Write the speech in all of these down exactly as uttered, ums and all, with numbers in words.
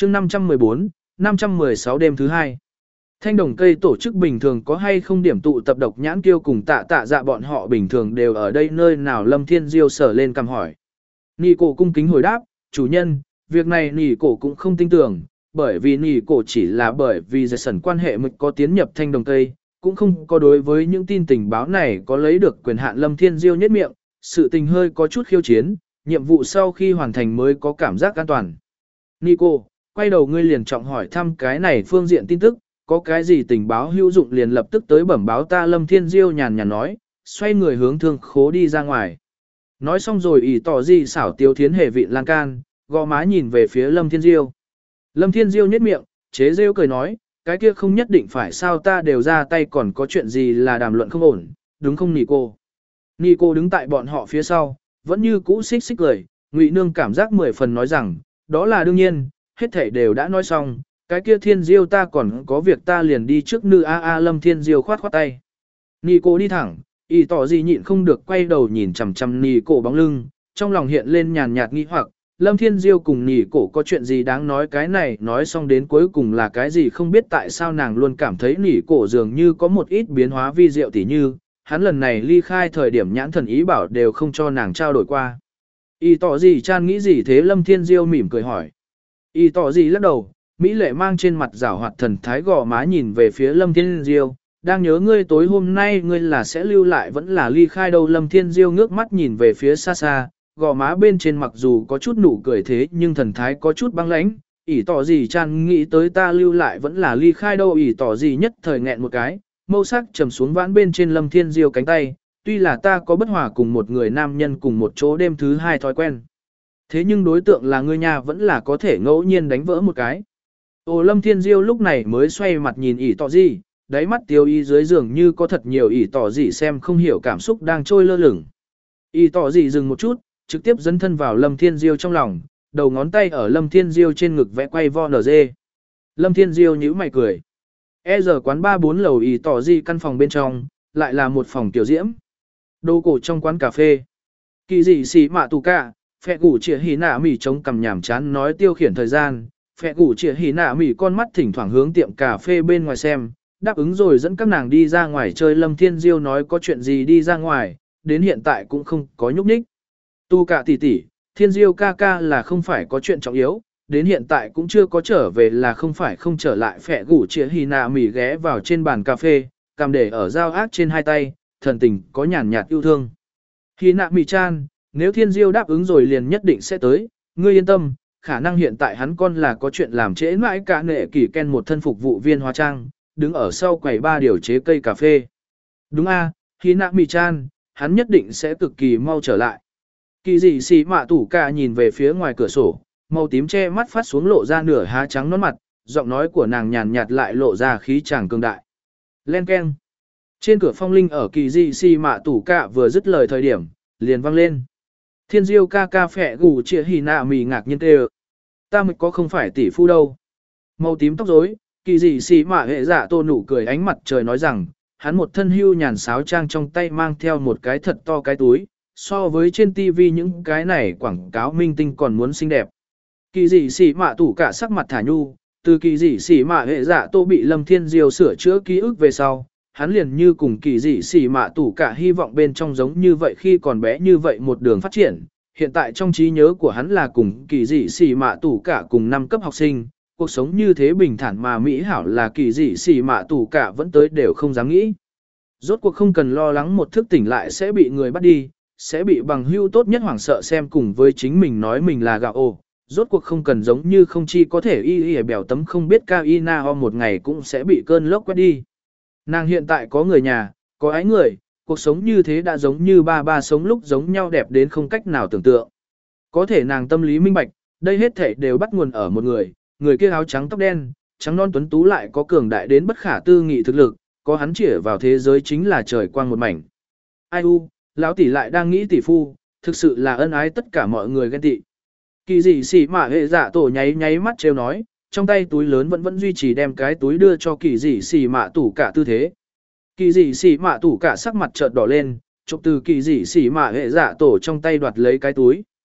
chương năm trăm mười bốn, năm trăm mười sáu đêm thứ hai. Thanh đồng cây tổ chức bình thường có hay không điểm tụ tập độc nhãn kiêu cùng tạ tạ dạ bọn họ bình thường đều ở đây nơi nào Lâm Thiên Diêu sở lên cầm hỏi. Nị cổ cung kính hồi đáp, chủ nhân, việc này nị cổ cũng không tin tưởng, bởi vì nị cổ chỉ là bởi vì giải sẩn quan hệ mực có tiến nhập thanh đồng cây, cũng không có đối với những tin tình báo này có lấy được quyền hạn. Lâm Thiên Diêu nhếch miệng, sự tình hơi có chút khiêu chiến, nhiệm vụ sau khi hoàn thành mới có cảm giác an toàn. Nị cổ, quay đầu ngươi liền trọng hỏi thăm cái này phương diện tin tức, có cái gì tình báo hữu dụng liền lập tức tới bẩm báo ta. Lâm Thiên Diêu nhàn nhàn nói, xoay người hướng thương khố đi ra ngoài. Nói xong rồi ỷ tỏ gì xảo tiêu thiến hề vịn lan can, gò má nhìn về phía Lâm Thiên Diêu. Lâm Thiên Diêu nhếch miệng, chế rêu cười nói, cái kia không nhất định phải sao ta đều ra tay còn có chuyện gì là đàm luận không ổn, đúng không Nị cô? Nị cô đứng tại bọn họ phía sau, vẫn như cũ xích xích cười, Ngụy Nương cảm giác mười phần nói rằng, đó là đương nhiên, hết thảy đều đã nói xong, cái kia Thiên Diêu ta còn có việc ta liền đi trước nữ a a. Lâm Thiên Diêu khoát khoát tay. Nị cô đi thẳng, ỷ tỏ gì nhịn không được quay đầu nhìn chằm chằm Nị cổ bóng lưng, trong lòng hiện lên nhàn nhạt nghi hoặc, Lâm Thiên Diêu cùng Nị cổ có chuyện gì đáng nói, cái này nói xong đến cuối cùng là cái gì không biết. Tại sao nàng luôn cảm thấy Nị cổ dường như có một ít biến hóa vi diệu, tỉ như hắn lần này ly khai thời điểm nhãn thần ý bảo đều không cho nàng trao đổi qua. ỷ tỏ gì chan nghĩ gì thế? Lâm Thiên Diêu mỉm cười hỏi. ỷ tỏ gì lắc đầu, mỹ lệ mang trên mặt giảo hoạt thần thái gò má nhìn về phía Lâm Thiên Diêu, đang nhớ ngươi tối hôm nay ngươi là sẽ lưu lại vẫn là ly khai đâu. Lâm Thiên Diêu ngước mắt nhìn về phía xa xa, gò má bên trên mặc dù có chút nụ cười thế nhưng thần thái có chút băng lãnh. ỷ tỏ gì chan nghĩ tới ta lưu lại vẫn là ly khai đâu. ỷ tỏ gì nhất thời nghẹn một cái, mâu sắc trầm xuống vãn bên trên Lâm Thiên Diêu cánh tay, tuy là ta có bất hòa cùng một người nam nhân cùng một chỗ đêm thứ hai thói quen, thế nhưng đối tượng là ngươi nhà vẫn là có thể ngẫu nhiên đánh vỡ một cái. Ồ. Lâm Thiên Diêu lúc này mới xoay mặt nhìn ỷ tỏ gì, đáy mắt tiêu y dưới giường như có thật nhiều ỷ tỏ gì xem không hiểu cảm xúc đang trôi lơ lửng. ỷ tỏ gì dừng một chút, trực tiếp dấn thân vào Lâm Thiên Diêu trong lòng, đầu ngón tay ở Lâm Thiên Diêu trên ngực vẽ quay vo nở dê. Lâm Thiên Diêu nhíu mày cười. E giờ quán ba bốn lầu ỷ tỏ gì căn phòng bên trong, lại là một phòng tiểu diễm. Đồ cổ trong quán cà phê. Kỳ dị xì mạ tù cả, phẹ gủ chĩa hỉ nạ mỉ chống cằm nhảm chán nói tiêu khiển thời gian. Phẹ gủ chĩa hỉ nạ mỉ con mắt thỉnh thoảng hướng tiệm cà phê bên ngoài xem, đáp ứng rồi dẫn các nàng đi ra ngoài chơi. Lâm Thiên Diêu nói có chuyện gì đi ra ngoài, đến hiện tại cũng không có nhúc nhích. Tu cả tỷ tỷ, Thiên Diêu ca ca là không phải có chuyện trọng yếu, đến hiện tại cũng chưa có trở về là không phải không trở lại. Phẹ gủ chĩa hỉ nạ mỉ ghé vào trên bàn cà phê, cầm để ở dao ác trên hai tay, thần tình có nhàn nhạt yêu thương. Hỉ nạ mỉ chan, nếu Thiên Diêu đáp ứng rồi liền nhất định sẽ tới, ngươi yên tâm. Khả năng hiện tại hắn con là có chuyện làm trễ mãi cả nệ kỳ ken một thân phục vụ viên hóa trang, đứng ở sau quầy ba điều chế cây cà phê. Đúng a, à, Hỉ nạ mỉ chan, hắn nhất định sẽ cực kỳ mau trở lại. Kỳ dị xì mạ tủ cả nhìn về phía ngoài cửa sổ, màu tím che mắt phát xuống lộ ra nửa há trắng nón mặt, giọng nói của nàng nhàn nhạt lại lộ ra khí chàng cường đại. Len keng. Trên cửa phong linh ở kỳ dị xì mạ tủ cả vừa dứt lời thời điểm, liền vang lên. Thiên Diêu ca ca phẹ gù chia hỉ nạ mỉ ngạc nhiên tê. Ta mới có không phải tỷ phu đâu. Màu tím tóc rối, kỳ dị xì mạ hệ dạ tô nụ cười ánh mặt trời nói rằng, hắn một thân hưu nhàn sáo trang trong tay mang theo một cái thật to cái túi, so với trên tivi những cái này quảng cáo minh tinh còn muốn xinh đẹp. Kỳ dị xì mạ tủ cả sắc mặt thả nhu, từ kỳ dị xì mạ hệ dạ tô bị Lâm Thiên Diêu sửa chữa ký ức về sau, hắn liền như cùng kỳ dị xì mạ tủ cả hy vọng bên trong giống như vậy khi còn bé như vậy một đường phát triển. Hiện tại trong trí nhớ của hắn là cùng kỳ dị xì mạ tủ cả cùng năm cấp học sinh, cuộc sống như thế bình thản mà mỹ hảo là kỳ dị xì mạ tủ cả vẫn tới đều không dám nghĩ. Rốt cuộc không cần lo lắng một thức tỉnh lại sẽ bị người bắt đi, sẽ bị bằng hưu tốt nhất hoảng sợ xem cùng với chính mình nói mình là gạo ồ. Rốt cuộc không cần giống như không chi có thể y y bèo tấm không biết cao y na ho một ngày cũng sẽ bị cơn lốc quét đi. Nàng hiện tại có người nhà, có ái người, cuộc sống như thế đã giống như ba ba sống lúc giống nhau đẹp đến không cách nào tưởng tượng. Có thể nàng tâm lý minh bạch, đây hết thể đều bắt nguồn ở một người, người kia áo trắng tóc đen, trắng non tuấn tú lại có cường đại đến bất khả tư nghị thực lực, có hắn chĩa vào thế giới chính là trời quang một mảnh. Ai u, lão tỷ lại đang nghĩ tỷ phu, thực sự là ân ái tất cả mọi người ghen tị. Kỳ dị xỉ mạ hệ dạ tổ nháy nháy mắt trêu nói, trong tay túi lớn vẫn vẫn duy trì đem cái túi đưa cho kỳ dị xỉ mạ tủ cả tư thế. Kỳ dị xỉ mạ tủ cả sắc mặt chợt đỏ lên, chụp từ kỳ dị xỉ mạ hệ dạ tổ trong tay đoạt lấy cái túi,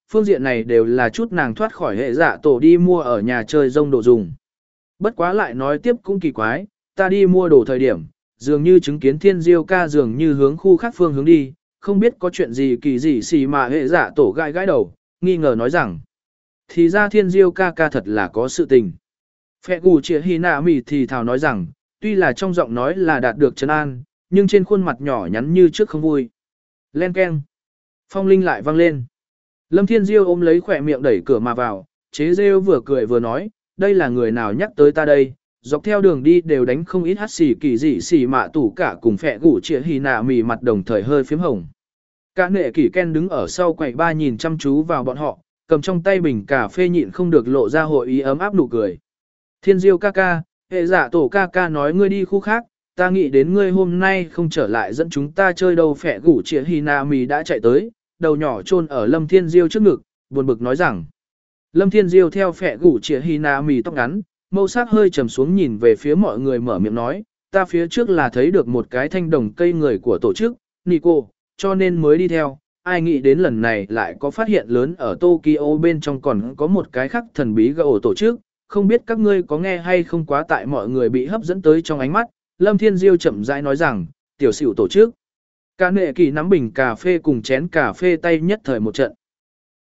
phương diện này đều là chút nàng thoát khỏi hệ dạ tổ đi mua ở nhà chơi rông đồ dùng. Bất quá lại nói tiếp cũng kỳ quái, ta đi mua đồ thời điểm, dường như chứng kiến thiên diêu ca dường như hướng khu khác phương hướng đi, không biết có chuyện gì kỳ gì xì mà hệ dạ tổ gai gãi đầu, nghi ngờ nói rằng, thì ra thiên diêu ca ca thật là có sự tình. Phẹ gù chĩa hy nạ mì thì thào nói rằng, tuy là trong giọng nói là đạt được trấn an, nhưng trên khuôn mặt nhỏ nhắn như trước không vui. Len keng. Phong linh lại vang lên. Lâm Thiên Diêu ôm lấy khỏe miệng đẩy cửa mà vào, chế rêu vừa cười vừa nói, đây là người nào nhắc tới ta đây, dọc theo đường đi đều đánh không ít hát xì kỳ dị xì mạ tủ cả cùng phẹ gủ chĩa hì nạ mì mặt đồng thời hơi phím hồng. Cả nệ kỷ Ken đứng ở sau quầy ba nhìn chăm chú vào bọn họ, cầm trong tay bình cà phê nhịn không được lộ ra hội ý ấm áp nụ cười. Thiên Diêu ca ca, hệ giả tổ ca ca nói ngươi đi khu khác, ta nghĩ đến ngươi hôm nay không trở lại dẫn chúng ta chơi đâu. Phẹ gủ chĩa hì nạ mì đã chạy tới, đầu nhỏ chôn ở Lâm Thiên Diêu trước ngực, buồn bực nói rằng. Lâm Thiên Diêu theo phẹ gủ chĩa hì nạ mì tóc ngắn, mâu sắc hơi trầm xuống nhìn về phía mọi người mở miệng nói, ta phía trước là thấy được một cái thanh đồng cây người của tổ chức, Nico, cho nên mới đi theo, ai nghĩ đến lần này lại có phát hiện lớn ở Tokyo bên trong còn có một cái khác thần bí gỗ tổ chức, không biết các ngươi có nghe hay không. Quá tại mọi người bị hấp dẫn tới trong ánh mắt, Lâm Thiên Diêu chậm rãi nói rằng, tiểu xỉu tổ chức. Cả nệ kỳ nắm bình cà phê cùng chén cà phê tay nhất thời một trận,